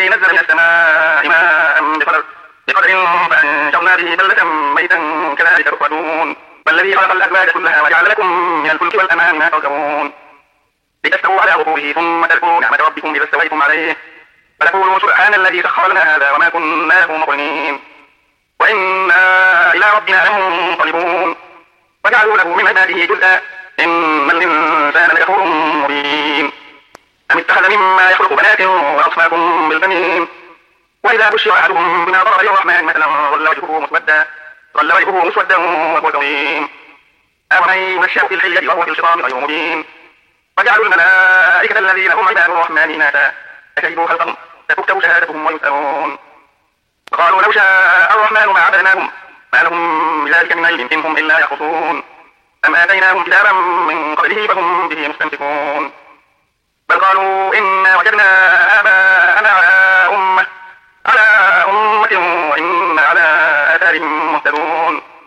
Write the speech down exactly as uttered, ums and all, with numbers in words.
نزل من السماء ماء بقدر بقدر فأنشرنا به بلدة ميتا كذلك تخرجون والذي خلق الأزواج كلها وجعل لكم من الفلك والأنعام ما تركبون لتستووا على ظهوره ثم تذكروا نعمة ربكم إذا استويتم عليه فتقولوا سبحان الذي سخر لنا هذا وما كنا له مقرنين وإنا إلى ربنا لمنقلبون وجعلوا له من عباده جزءا إن الإنسان لكفور مبين أم اتخذ مما يخلق بنات وأصفاكم بالبنين وإذا بشر أحدهم بما ضرب للرحمن مثلا ظل وجهه مسودا ظل وجهه مسودا وهو كظيم أومن ينشأ في الحلية وهو في الخصام غير مبين وجعلوا الملائكة الذين هم عباد الرحمن إناثا أشهدوا خلقهم ستكتب شهادتهم ويسألون وقالوا لو شاء الرحمن ما عبدناهم ما لهم بذلك من علم إن هم إلا يخرصون أم آتيناهم كتابا من قبله فهم به مستمسكون بل قالوا إنا وجدنا آباءنا على أمة على أمة وإنا على آثارهم مهتدون